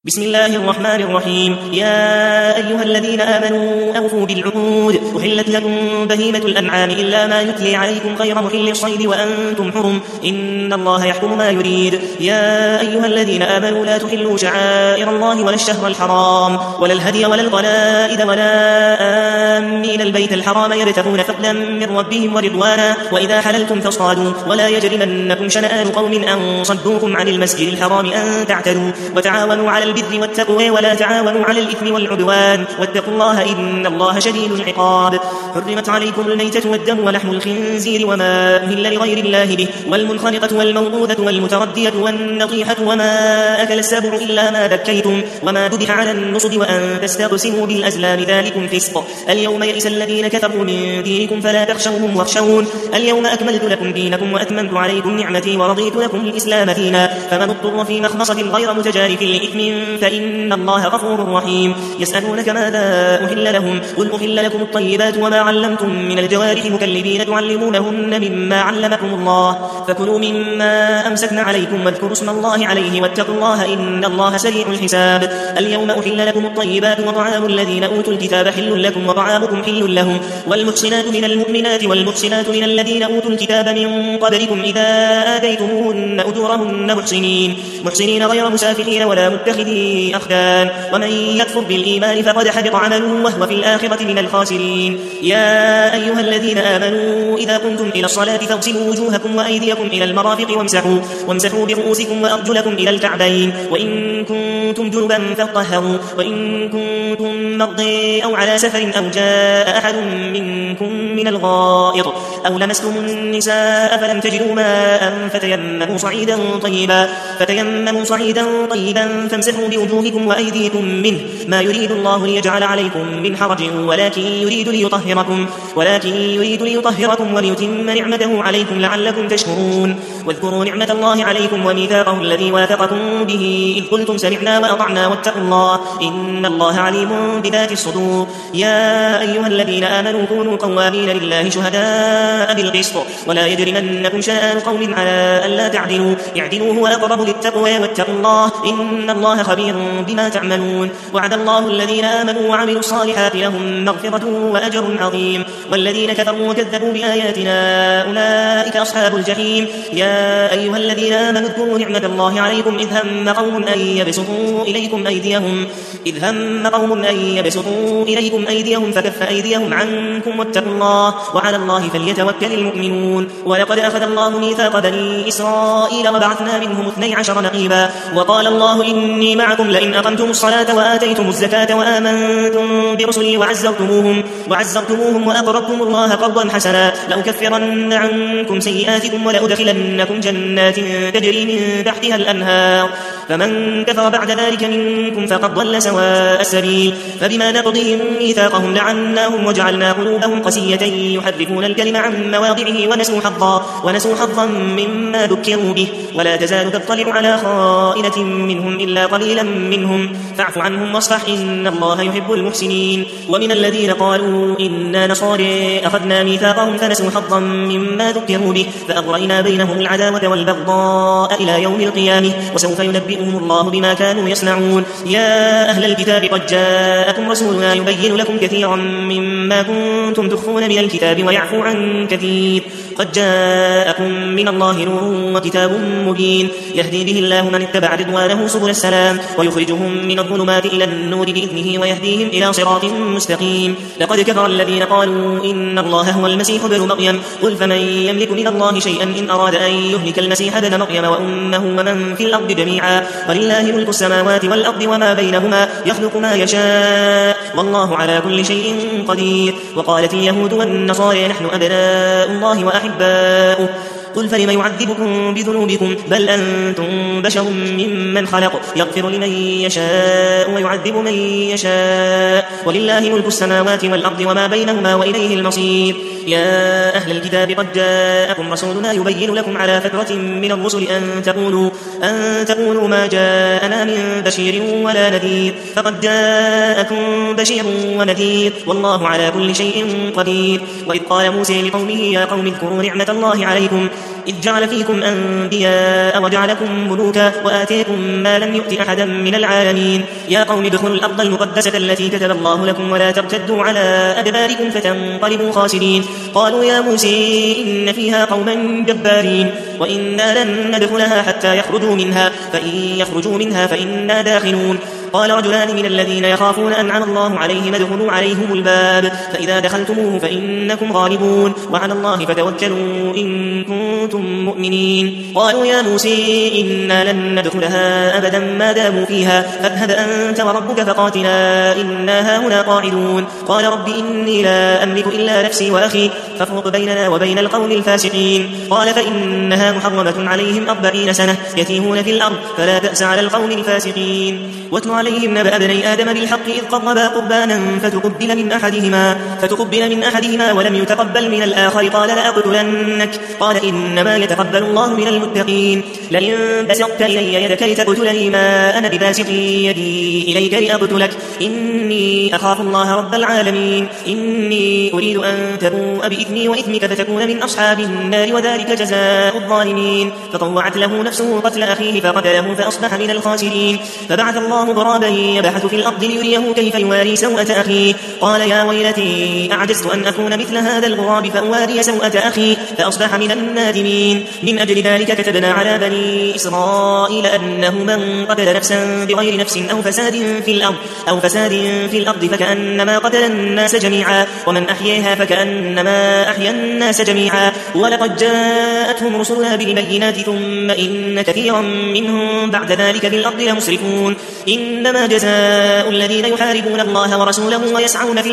بسم الله الرحمن الرحيم. يا أيها الذين آمنوا أوفوا بالعقود. أحلت لكم بهيمة الأنعام إلا ما يتلي عليكم غير محل الصيد وأنتم حرم إن الله يحكم ما يريد. يا أيها الذين آمنوا لا تحلوا شعائر الله ولا الشهر الحرام ولا الهدي ولا القلائد ولا آمين البيت الحرام يبتغون فضلا من ربهم ورضوانا وإذا حللتم فاصطادوا ولا يجرمنكم شنآن قوم أن صدوكم عن المسجد الحرام أن تعتدوا وتعاونوا على البر والتقوى ولا تعاونوا على الإثم والعدوان واتقوا الله إن الله شديد العقاب. حرمت عليكم الميتة والدم ولحم الخنزير وما أهل لغير الله به والمنخنقة والموقوذة والمتردية والنطيحة وما أكل السبع إلا ما ذكيتم وما ذبح على النصب وأن تستقسموا بالأزلام ذلكم فسق. اليوم يئس الذين كفروا من دينكم فلا تخشوهم واخشون. اليوم أكملت لكم دينكم وأتممت عليكم نعمتي ورضيت لكم الإسلام دينا فمن اضطر في مخمصة غير متجارف لإثم فإن الله غفور رحيم. يسألونك ماذا أحل لهم قل أحل لكم الطيبات وما علمتم من الجوارح مكلبين تعلمونهن مما علمكم الله فكلوا مما أمسكن عليكم واذكروا اسم الله عليه واتقوا الله إن الله سريع الحساب. اليوم أحل لكم الطيبات وطعام الذين أوتوا الكتاب حل لكم وطعامكم حل لهم والمحصنات من المؤمنات والمحصنات من الذين أوتوا الكتاب من قبلكم إذا آتيتموهن أجورهن محصنين غير مسافحين ولا متخذي أخدان ومن يكفر بالإيمان فقد حبط عمله وهو في الآخرة من الخاسرين. يا أيها الذين آمنوا إذا قمتم إلى الصلاة فاغسلوا وجوهكم وأيديكم إلى المرافق وامسحوا برؤوسكم وأرجلكم إلى الكعبين وإن كنتم جنبا فاطهروا وإن كنتم مرضى أو على سفر أو جاء أحد منكم من الغائط أو لمستم النساء فلم تجدوا ماء فتيمموا صعيدا طيبا فامسحوا بوجوهكم وأيديكم منه ما يريد الله ليجعل عليكم من حرج ولكن يريد ليطهركم وليتم نعمته عليكم لعلكم تشكرون. واذكروا نعمة الله عليكم وميثاقه الذي واثقكم به إذ قلتم سمعنا وأطعنا واتقوا الله إن الله عليم بذات الصدور. يا أيها الذين آمنوا كونوا قوامين لله شهداء بالقسط ولا يجرمنكم شنآن قوم على ألا تعدلوا اعدلوا هو أقرب للتقوى واتقوا الله إن الله خبير بما تعملون. وعد الله الذين آمنوا وعملوا الصالحات لهم مغفرة وأجر عظيم والذين كفروا وكذبوا بآياتنا أولئك أصحاب الجحيم. يا أيها الذين آمنوا اذكروا نعمة الله عليكم إذ هم قوم أن يبسطوا إليكم أيديهم فكف أيديهم عنكم واتقوا الله وعلى الله فليتوكل المؤمنون. ولقد أخذ الله ميثاق بني إسرائيل وبعثنا منهم 12 نقيبا وقال الله إني معكم لئن أقمتم الصلاة وآتيتم الزكاة وآمنتم برسلي وعزرتموهم وأقرضتم الله قرضا حسنا لأكفرن عنكم سيئاتكم ولأدخلنكم جنات تجري من تحتها الأنهار فمن كفر بعد ذلك منكم فقد ضل سواء السبيل. فبما نقضهم ميثاقهم لعناهم وجعلنا قلوبهم قسية يحرفون الكلم عن مواضعه ونسوا حظا مما ذكروا به ولا تزال تطلع على خائنة منهم إلا قليلا منهم فاعف عنهم واصفح إن الله يحب المحسنين. ومن الذين قالوا إنا نصارى أخذنا ميثاقهم فنسوا حظا مما ذكروا به فأغرينا بينهم العداوة والبغضاء إلى يوم القيامة وسوف ينبئهم الله بما كانوا يصنعون. يا أهل الكتاب قد جاءكم رسولنا يبين لكم كثيرا مما كنتم تخفون من الكتاب ويعفو عن كثير قد جاءكم من الله نور وكتاب مبين يهدي به الله من اتبع رضوانه سبل السلام ويخرجهم من الظلمات إلى النور بإذنه ويهديهم إلى صراط مستقيم. لقد كفر الذين قالوا إن الله هو المسيح ابن مريم قل فمن يملك من الله شيئا إن أراد أن يهلك المسيح ابن مريم وأمه ومن في الأرض جميعا ولله ملك السماوات والأرض وما بينهما يخلق ما يشاء والله على كل شيء قدير. وقالت اليهود والنصارى نحن أبناء الله وأحباؤه قل فلم يعذبكم بذنوبكم بل أنتم بشر ممن خلق يغفر لمن يشاء ويعذب من يشاء ولله ملك السماوات والأرض وما بينهما وإليه المصير. يا أهل الكتاب قد جاءكم رسولنا يبين لكم على فترة من الرسل أن تقولوا ما جاءنا من بشير ولا نذير فقد جاءكم بشير ونذير والله على كل شيء قدير. وإذ قال موسى لقومه يا قوم اذكروا نعمة الله عليكم إذ جعل فيكم أنبياء وجعلكم ملوكا وآتيكم ما لم يؤت أحدا من العالمين يا قوم ادخلوا الأرض المقدسة التي كتب الله لكم ولا ترتدوا على أدباركم فتنقلبوا خاسرين قالوا يا موسى إن فيها قوما جبارين وإنا لن ندخلها حتى يخرجوا منها فإن يخرجوا منها فإنا داخلون قال رجلان من الذين يخافون أنعم الله عليهم ادخلوا عليهم الباب فإذا دخلتموه فإنكم غالبون وعلى الله فتوكلوا إن كنتم مؤمنين قالوا يا موسى إنا لن ندخلها أبدا ما داموا فيها فاذهب أنت وربك فقاتلا إنا هاهنا قاعدون قال رب إني لا أملك إلا نفسي وأخي فافرق بيننا وبين القوم الفاسقين قال فإنها محرمة عليهم 40 سنة يتيهون في الأرض فلا بأس على القوم الفاسقين واتل عليهم نبأ بني آدم بالحق إذ قربا قربانا فتقبل من أحدهما ولم يتقبل من الآخر قال لأقتلنك قال إنما يتقبل الله من المتقين لئن بسطت إلي يدك لتقتلني ما أنا بباسط يدي إليك لأقتلك إني أخاف الله رب العالمين إني أريد أن تبوء بإثمي وإثمك فتكون من أصحاب النار وذلك جزاء الظالمين فطوعت له نفسه قتل أخيه فقتله فأصبح من الخاسرين فبعث الله غرابا يبحث في الأرض ليريه كيف يواري سوءة أخيه قال يا ويلتي أعجزت أن أكون مثل هذا الغراب فأواري سوءة أخي فأصبح من النادمين من أجل ذلك كتبنا على بني إسرائيل أنه من قتل نفسا بغير نفس أو فساد في الأرض فكأنما قتل الناس جميعا ومن أحييها فكأنما أحيا الناس جميعا ولقد جاءتهم رسلنا بالبينات ثم إن كثيرا منهم بعد ذلك في الأرض لمسرفون إنما جزاء الذين يحاربون الله ورسوله ويسعون في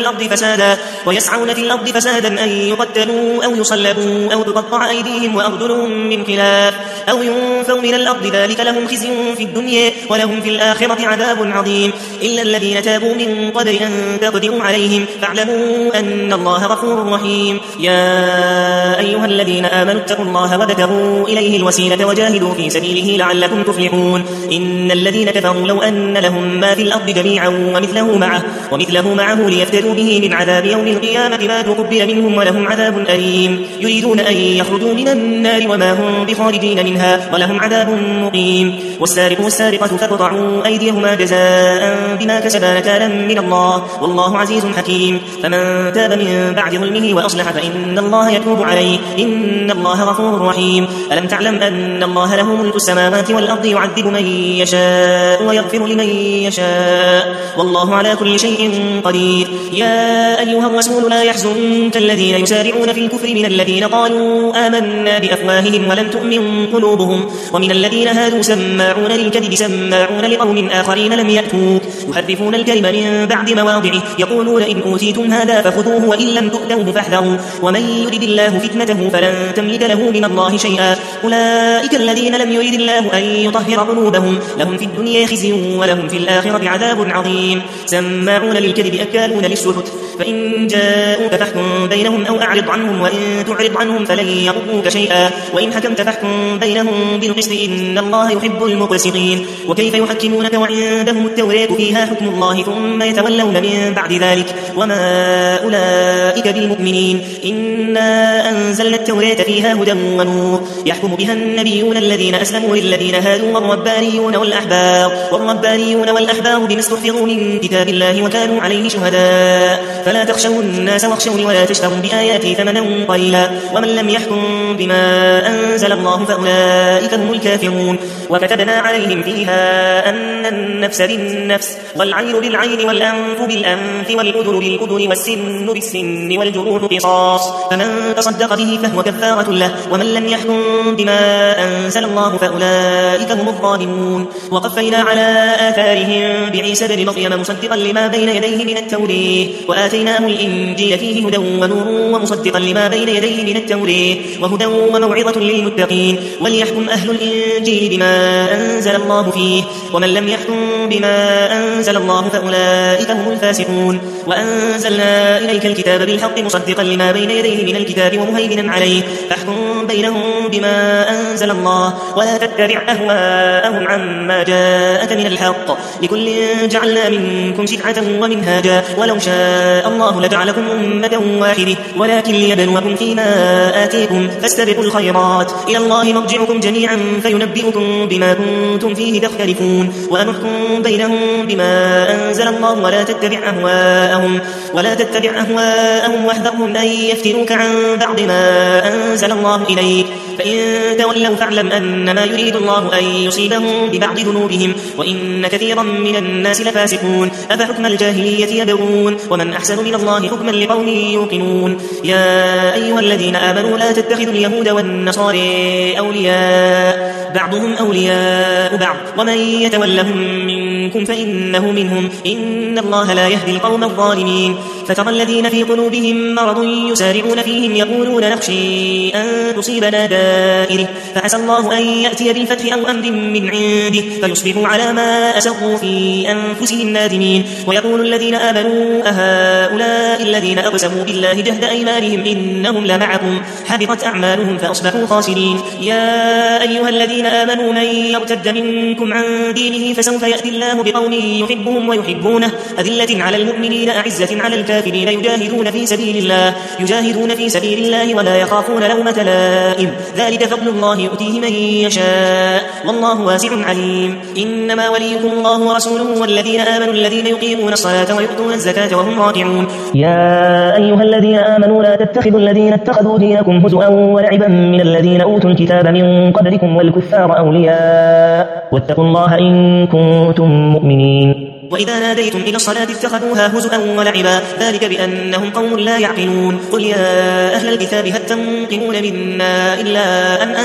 الأرض فسادا أن يقتلوا أو يصلبوا أو تقطع أيديهم وأرجلهم من خلاف أو ينفوا من الأرض ذلك لهم خزي في الدنيا ولهم في الآخرة عذاب عظيم إلا الذين تابوا من قبل أن تقدروا عليهم فاعلموا أن الله غفور رحيم يا أيها الذين آمنوا اتقوا الله وابتغوا إليه الوسيلة وجاهدوا في سبيله لعلكم تفلحون إن الذين كفروا لو أن لهم ما في الأرض جميعا ومثله معه ليفتدوا به من عذاب يوم القيامة ما تقبل منهم ولهم عذاب أليم يريدون أن يخرجوا من النار وما هم بخارجين منها ولهم عذاب مقيم والسارق والسارقة فاقطعوا أيديهما جزاء بما كسبا نكالا من الله والله عزيز حكيم فمن تاب من بعد ظلمه وأصلح فإن الله يتوب عليه إن الله غفور رحيم ألم تعلم أن الله له ملك السماوات والأرض يعذب من يشاء ويغفر لمن يشاء والله على كل شيء قدير يا أيها الرسول لا يحزنك الذين يسارعون في الكفر من الذين قالوا آمنا بأفواههم ولم تؤمن قلوبهم ومن الذين هادوا سماعون للكذب سماعون لقوم آخرين لم يأتوك يحرفون الكلم من بعد مواضعه يقولون إن أوتيتم هذا فخذوه وإن لم تؤتوه فاحذروا ومن يرد الله فتنته فلن تملك له من الله شيئا أولئك الذين لم يرد الله أن يطهر قلوبهم لهم في الدنيا خزي ولهم في الآخرة عذاب عظيم سماعون للكذب أكالون للسحت فإن جاءوك فاحكم بينهم أو أعرض عنهم وإن تعرض عنهم فلن يضروك شيئا وإن حكمت فاحكم بينهم بالقسط إن الله يحب المقسطين وكيف يحكمونك وعندهم التوراة فيها حكم الله ثم يتولون من بعد ذلك وما أولئك بالمؤمنين إنا أنزلنا التوراة فيها هدى ونور يحكم بها النبيون الذين أسلموا للذين هادوا والربانيون والأحبار بما استحفظوا من كتاب الله وكانوا عليه شهداء فلا تخشوا الناس واخشوني ولا تشتروا بآياتي ثمنا قليلا ومن لم يحكم بما أنزل الله فأولئك هم الكافرون وكتبنا عليهم فيها أن النفس بالنفس والعين بالعين والأنف بالأنف والأذن بالأذن والسن بالسن والجروح قصاص فمن تصدق به فهو كفارة له ومن لم يحكم بما أنزل الله فأولئك هم الظالمون وقفينا على آثارهم بعيسى بن مريم مصدقا لما بين يديه من التوراة وآتيناه الإنجيل فيه هدى ونور ومصدقا لما بين يديه من التوراة وهدى وموعظة للمتقين وليحكم أهل الإنجيل بما أنزل الله فيه ومن لم يحكم بما أنزل الله فأولئك هم الفاسقون. وأنزلنا إليك الكتاب بالحق مصدقا لما بين يديه من الكتاب ومهيمنا عليه فاحكم بينهم بما أنزل الله ولا تتبع أهواءهم عما جاءك من الحق لكل جعلنا منكم شرعة ومنهاجا ولو شاء الله لجعلكم أمة واحدة ولكن ليبلوكم فيما آتيكم فاستبقوا الخيرات إلى الله مرجعكم جميعا فينبئكم بما كنتم فيه تختلفون وأنحكم بينهم بما أنزل الله ولا تتبع أهواءهم واحذرهم أن يفتنوك عن بعض ما أنزل الله إليك فإن تولوا فاعلم أنما يريد الله أن يصيبهم ببعض ذنوبهم وإن كثيرا من الناس لفاسقون أفحكم الجاهلية يبغون ومن أحسن من الله حكما لقوم يوقنون. يا أيها الذين آمنوا لا تتخذوا اليهود والنصارى أولياء بعضهم أولياء بعض ومن يتولهم منكم فإنه منهم إن الله لا يهدي القوم الظالمين. فترى الذين في قلوبهم مرض يسارعون فيهم يقولون نخشى أن تصيبنا دائرة فعسى الله أن يأتي بالفتح أو أمر من عنده فيصبحوا على ما أسروا في أنفسهم نادمين. ويقول الذين آمنوا أهؤلاء الذين أقسموا بالله جهد أيمانهم إنهم لمعكم حبطت أعمالهم فأصبحوا خاسرين. يا أيها الذين آمنوا من يرتد منكم عن دينه فسوف يأتي الله بقوم يحبهم ويحبونه أذلة على المؤمنين أعزة على الكافرين يجاهدون في سبيل الله ولا يخافون لومة لائم ذلك فضل الله يؤتيه من يشاء والله واسع عليم. إنما وليكم الله ورسوله والذين آمنوا الذين يقيمون الصلاة ويؤتون الزكاة وهم راكعون. يا أيها الذين آمنوا لا تتخذوا الذين اتخذوا دينكم هزؤا ولعبا من الذين أوتوا الكتاب من قبلكم والكفار أولياء واتقوا الله إن كنتم مؤمنين. وإذا ناديتم إلى الصلاة اتخذوها هزؤا ولعبا ذلك بأنهم قوم لا يعقلون. قل يا أهل الكتاب هل تنقمون منا إلا أن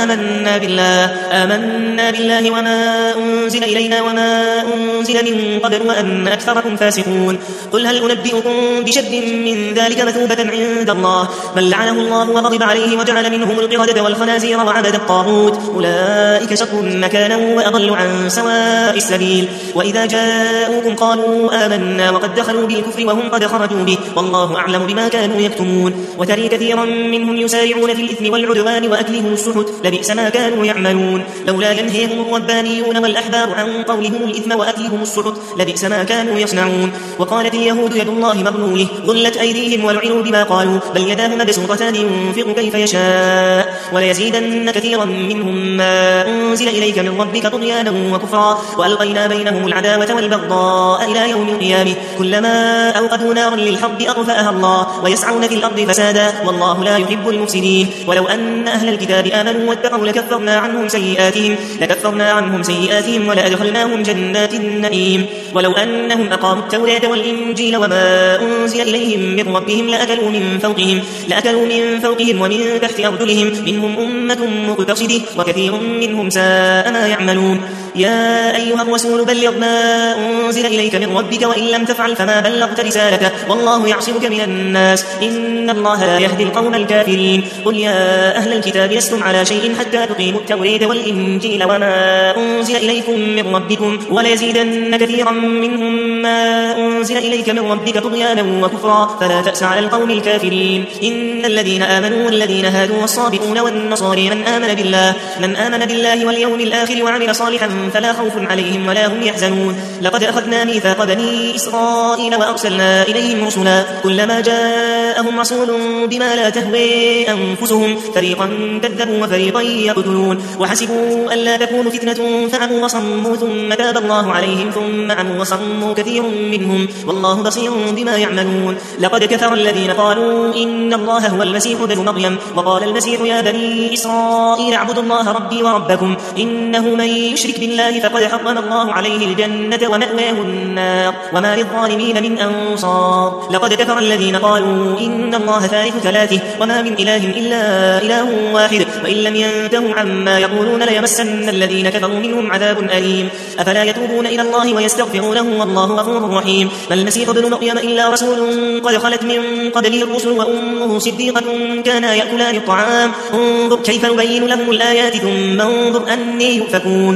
آمنا بالله وما أنزل إلينا وما أنزل من قبل وأن أكثركم فاسقون. قل هل أنبئكم بشر من ذلك مثوبة عند الله من لعنه الله وغضب عليه وجعل منهم القردة والخنازير وعبد الطاغوت أولئك شر مكانا وأضل عن سواء السبيل. وإذا جاءوكم قالوا آمنا وقد دخلوا بالكفر وهم قد خرجوا به والله أعلم بما كانوا يكتمون. وترى كثيرا منهم يسارعون في الإثم والعدوان وأكلهم السحت لبئس ما كانوا يعملون. لولا ينهيهم الربانيون والأحبار عن قولهم الإثم وأكلهم السحت لبئس ما كانوا يصنعون. وقالت اليهود يد الله مغلولة غلت أيديهم ولعنوا بما قالوا بل يداه مبسوطتان ينفق كيف يشاء وليزيدن كثيرا منهم ما أنزل إليك من ربك طغيانا وكفرا وألقينا بينهم العداوة والبغضاء إلى يوم القيامة كلما أوقدوا نارا للحرب أطفأها الله ويسعون في الأرض فسادا والله لا يحب المفسدين. ولو أن أهل الكتاب آمنوا واتقوا لكفرنا عنهم سيئاتهم ولأدخلناهم جنات النعيم. ولو أنهم أقاموا التوراة والإنجيل وما أنزل إليهم من ربهم لأكلوا من فوقهم ومن تحت أرجلهم منهم أمة مقتصدة وكثير منهم ساء ما يعملون. يا أيها الرسول بلغ ما أنزل إليك من ربك وإن لم تفعل فما بلغت رسالته والله يعصمك من الناس إن الله لا يهدي القوم الكافرين. قل يا أهل الكتاب لستم على شيء حتى تقيموا التوراة والإنجيل وما أنزل إليكم من ربكم وليزيدن كثيرا منهم ما أنزل إليك من ربك طغيانا وكفرا فلا تأس على القوم الكافرين. إن الذين آمنوا والذين هادوا والصابئون والنصارى من آمن بالله واليوم الآخر وعمل صالحا فلا خوف عليهم ولا هم يحزنون. لقد أخذنا ميثاق بني إسرائيل وأرسلنا إليهم رسلا كلما جاءهم رسول بما لا تهوي أنفسهم فريقا كذبوا وفريقا يقتلون وحسبوا ألا تكون فتنة فعموا وصموا ثم تاب الله عليهم ثم عموا وصموا كثير منهم والله بصير بما يعملون. لقد كفر الذين قالوا إن الله هو المسيح ابن مريم وقال المسيح يا بني إسرائيل اعبدوا الله ربي وربكم إنه من يشرك بالله فقد حرم الله عليه الجنة ومأواه النار وما للظالمين من أنصار. لقد كفر الذين قالوا إن الله ثالث ثلاثه وما من إله إلا إله واحد وإن لم ينتهوا عما يقولون ليمسن الذين كفروا منهم عذاب أليم. أفلا يتوبون إلى الله ويستغفرونه والله غفور رحيم. ما المسيح ابن مريم إلا رسول قد خلت من قبله الرسل وأمه صديقة كانا يأكلان الطعام انظر كيف نبين لهم الآيات ثم انظر أني يؤفكون. قل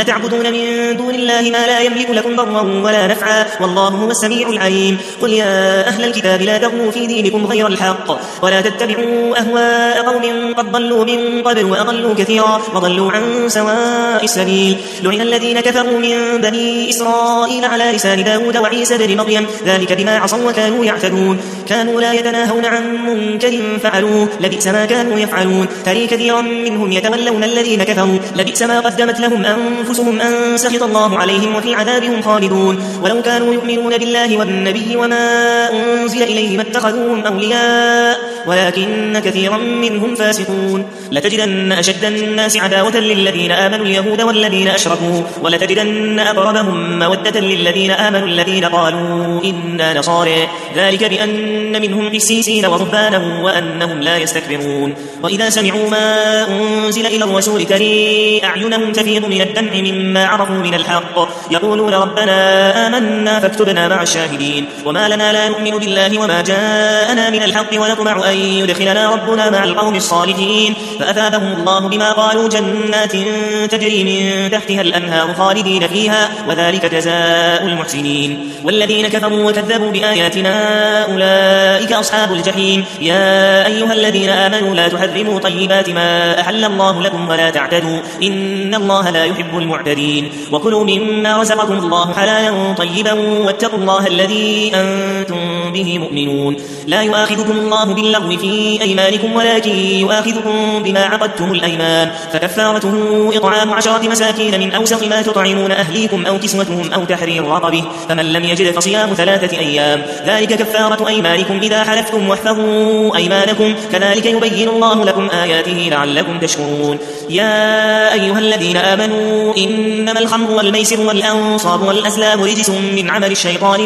تعبدون من دون الله ما لا يملك لكم ضرا ولا نفعا والله هو السميع العليم قل يا أهل الكتاب لا تغلوا في دينكم غير الحق ولا تتبعوا أهواء قوم قد ضلوا من قبل وأضلوا كثيرا وضلوا عن سواء السبيل لعن الذين كفروا من بني إسرائيل على لسان داود وعيسى بن مريم ذلك بما عصوا وكانوا يعتدون كانوا لا يتناهون عن منكر فعلوه لبئس ما كانوا يفعلون ترى كثيرا منهم يتولون الذين كفروا لبئس ما قدمت لهم أنفسهم أن سخط الله عليهم وفي عذابهم خالدون ولو كانوا يؤمنون بالله والنبي وما أنزل إليه ما اتخذوهم أولياء ولكن كثيرا منهم فاسقون لتجدن أشد الناس عداوة للذين آمنوا اليهود والذين أشركوا ولتجدن أقربهم مودة للذين آمنوا الذين قالوا إنا نصارى ذلك بأن منهم قسيسين ورهبانا وأنهم لا يستكبرون وإذا سمعوا ما أنزل إلى الرسول ترى أعينهم تفيض من الدمع مما عرفوا من الحق يقولون ربنا آمنا فاكتبنا مع الشاهدين وما لنا لا نؤمن بالله وما جاءنا من الحق ونطمع أن يدخلنا ربنا مع القوم الصالحين فأثابهم الله بما قالوا جنات تجري من تحتها الأنهار خالدين فيها وذلك جزاء المحسنين والذين كفروا وكذبوا بآياتنا أولئك أصحاب الجحيم يا أيها الذين آمنوا لا تحرموا طيبات ما أحل الله لكم ولا تعتدوا إن الله لا يحب المعتدين وكلوا مما رزقكم الله حلالا طيبا واتقوا الله الذي أنتم به مؤمنون لا يؤاخذكم الله باللغو في أيمانكم ولكن يؤاخذكم بما عقدتم الأيمان فكفارته إطعام 10 مساكين من أوسط ما تطعمون أهليكم أو كسوتهم أو تحرير رقبه فمن لم يجد فصيام 3 أيام ذلك كفارة أيمانكم إذا حلفتم واحفظوا أيمانكم كذلك يبين الله لكم آياته لعلكم تشكرون يا أيها الذين آمنوا إنما الخمر والميسر والأنصاب والأزلام رجس من عمل الشيطان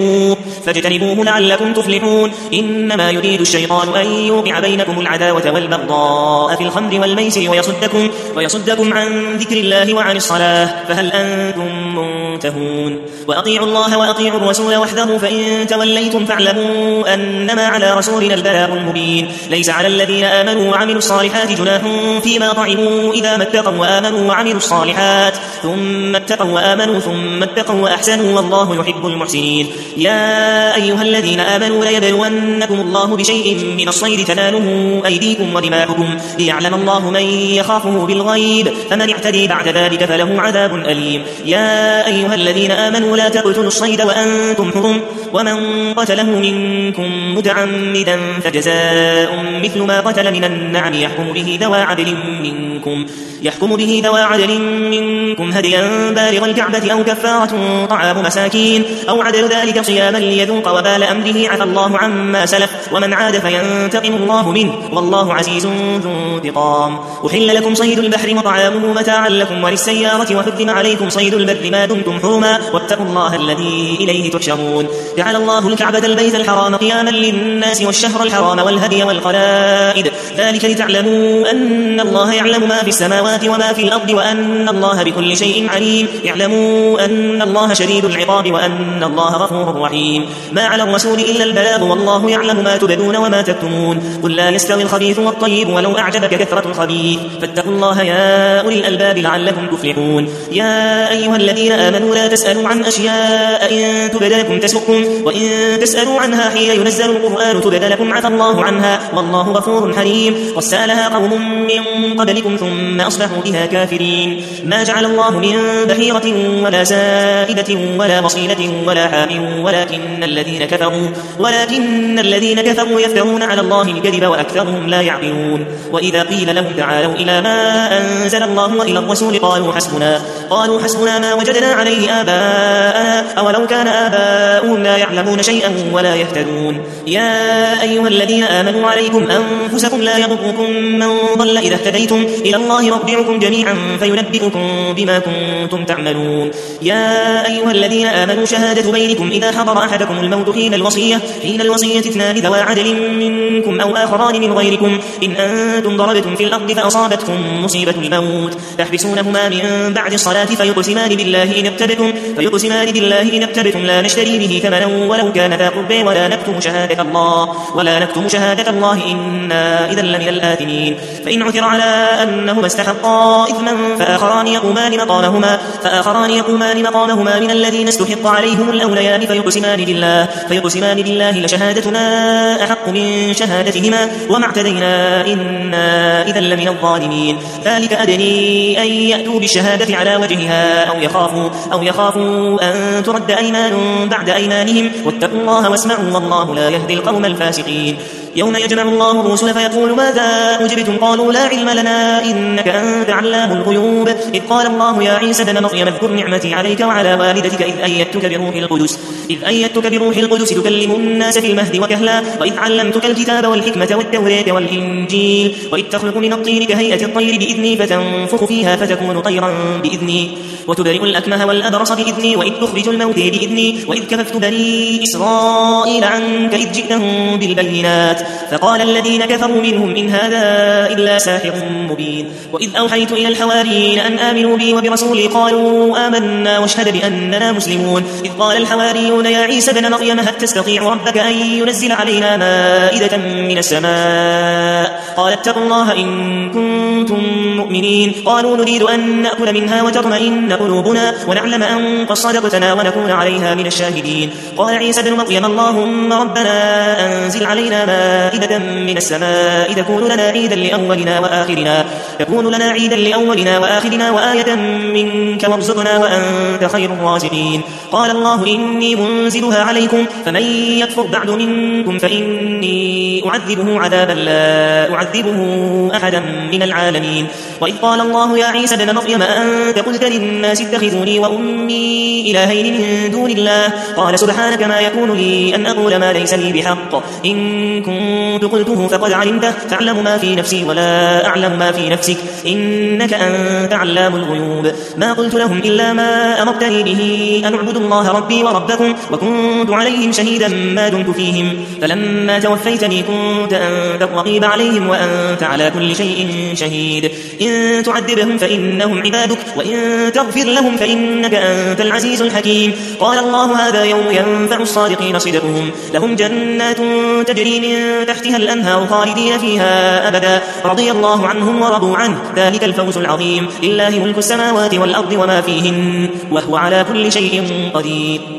فاجتنبوه لعلكم تفلحون إنما يريد الشيطان أن يوقع بينكم العداوة والبغضاء في الخمر والميسر ويصدكم عن ذكر الله وعن الصلاة فهل أنتم منتهون وأطيعوا الله وأطيعوا الرسول واحذروا فإن توليتم فاعلموا أنما على رسولنا البلاغ المبين ليس على الذين آمنوا وعملوا الصالحات جناح فيما طعموا إذا ما اتقوا وآمنوا وعملوا الصالحات ثم اتقوا وآمنوا ثم اتقوا وأحسنوا والله يحب المحسنين يا أيها الذين آمنوا ليبلونكم الله بشيء من الصيد تناله أيديكم ودماؤكم ليعلم الله من يخافه بالغيب فمن اعتدي بعد ذلك فله عذاب أليم يا أيها الذين آمنوا لا تقتلوا الصيد وأنتم حرم ومن قتله منكم متعمدا فجزاء مثل ما قتل من النعم يحكم به ذوى عدل منكم هديا بالغ الكعبة أو كفارة طعام مساكين أو عدل ذلك صياما ليذوق وبال أمره عفى الله عما سلف ومن عاد فينتقم الله منه والله عزيز ذو انتقام أحل لكم صيد البحر وطعامه متاعا لكم وللسيارة وحرم عليكم صيد البر ما دمتم حرما واتقوا الله الذي إليه تحشرون جعل الله الكعبة البيت الحرام قياما للناس والشهر الحرام والهدي والقلائد ذلك لتعلموا أن الله يعلم ما في السماوات وما في الأرض وأن الله بكل شيء عليم اعلموا أن الله شديد العقاب وأن الله غفور رحيم ما على الرسول إلا البلاغ والله يعلم ما تبدون وما تكتمون قل لا يستوي الخبيث والطيب ولو أعجبك كثرة الخبيث فاتقوا الله يا أولي الألباب لعلكم تفلحون يا أيها الذين آمنوا لا تسألوا عن أشياء إن تبد لكم تسؤكم وإن تسألوا عنها حين ينزل القرآن تبد لكم عفى الله عنها والله غفور حليم وسألها قوم من قبلكم ثم أصبحوا بها كافرين ما جعل الله من بحيرة ولا زائدة ولا بصيلة ولا حام ولكن الذين كفروا يفترون على الله الكذب وأكثرهم لا يعقلون وإذا قيل لهم تعالوا إلى ما أنزل الله وإلى الرسول قالوا حسبنا ما وجدنا عليه آباءنا أولو كان آباؤهم لا يعلمون شيئا ولا يهتدون يا أيها الذين آمنوا عليكم أنفسكم لا يضركم من ضل إذا اهتديتم إلى الله مرجعكم جميعا فينبئكم بما كنتم تعملون يا أيها الذين آمنوا شهادة بينكم إذا حضر أحدكم الموت حين الوصية 2 ذوى عدل منكم أو آخران من غيركم إن أنتم ضربتم في الأرض فأصابتكم مصيبة الموت تحبسونهما من بعد الصلاة فيقسمان بالله إن ابتدتم لا نشتري به ثمنا ولو كان ذا قربى ولا نكتم شهادة الله إنا إذا لمن الآثمين فإن عثر على أنهما استحقا إثما فآخران يقومان مقامهما فآخران يقومان مقامهما من الذين استحق عليهم الأوليان فيقسمان بالله لشهادتنا أحق من شهادتهما وما اعتدينا إنا إذا لمن الظالمين. ذلك أدني أن يأتوا بالشهادة على وجهها أو يخافوا أن ترد أيمان بعد أيمانهم واتقوا الله واسمعوا والله لا يهدي القوم الفاسقين. يوم يجمع الله الرسل فيقول ماذا أجبتم قالوا لا علم لنا إنك أنت علام الغيوب. إذ قال الله يا عيسى ابن مريم اذكر نعمتي عليك وعلى والدتك إذ أيدتك بروح القدس تكلم الناس في المهد وكهلا وإذ علمتك الكتاب والحكمة والتوراة والإنجيل وإذ تخلق من الطين كهيئة الطير بإذني فتنفخ فيها فتكون طيرا بإذني وتبرئ الأكمه والأبرص بإذني وإذ تخرج الموتى بإذني وإذ كففت بني إسرائيل عنك إذ جئتهم بالبينات فقال الذين كفروا منهم إن هذا إلا ساحر مبين. وإذ أوحيت إلى الحواريين أن آمنوا بي وبرسولي قالوا آمنا واشهد بأننا مسلمون. إذ قال الحواريون يا عيسى ابن مريم هل تستطيع ربك أن ينزل علينا مائدة من السماء قال اتقوا الله إن كنتم مؤمنين. قالوا نريد أن نأكل منها وتطمئن قلوبنا ونعلم أن قد صدقتنا ونكون عليها من الشاهدين. قال عيسى ابن مريم اللهم ربنا أنزل علينا مائدة من السماء تكون لنا عيدا لأولنا وآخرنا وآية منك وارزقنا وأنت خير الرازقين. قال الله إني منزلها عليكم فمن يكفر بعد منكم فإني أعذبه عذابا لا أعذبه أحدا من العالمين. وإذ قال الله يا عيسى ابن مريم أنت قلت للناس اتخذوني وأمي إلهين من دون الله قال سبحانك ما يكون لي أن أقول ما ليس لي بحق إن كنت قلته فقد علمته تعلم ما في نفسي ولا أعلم ما في نفسك إنك أنت علام الغيوب. ما قلت لهم إلا ما أمرتني به أن اعبدوا الله ربي وربكم وكنت عليهم شهيدا ما دمت فيهم فلما توفيتني كنت أنت الرقيب عليهم وأنت على كل شيء شهيد. إن تعذبهم فإنهم عبادك وإن تغفر لهم فإنك أنت العزيز الحكيم. قال الله هذا يوم ينفع الصادقين صدقهم لهم جنات تجري من تحتها الأنهار خالدين فيها أبدا رضي الله عنهم ورضوا عنه ذلك الفوز العظيم. لله ملك السماوات والأرض وما فيهن وهو على كل شيء قدير.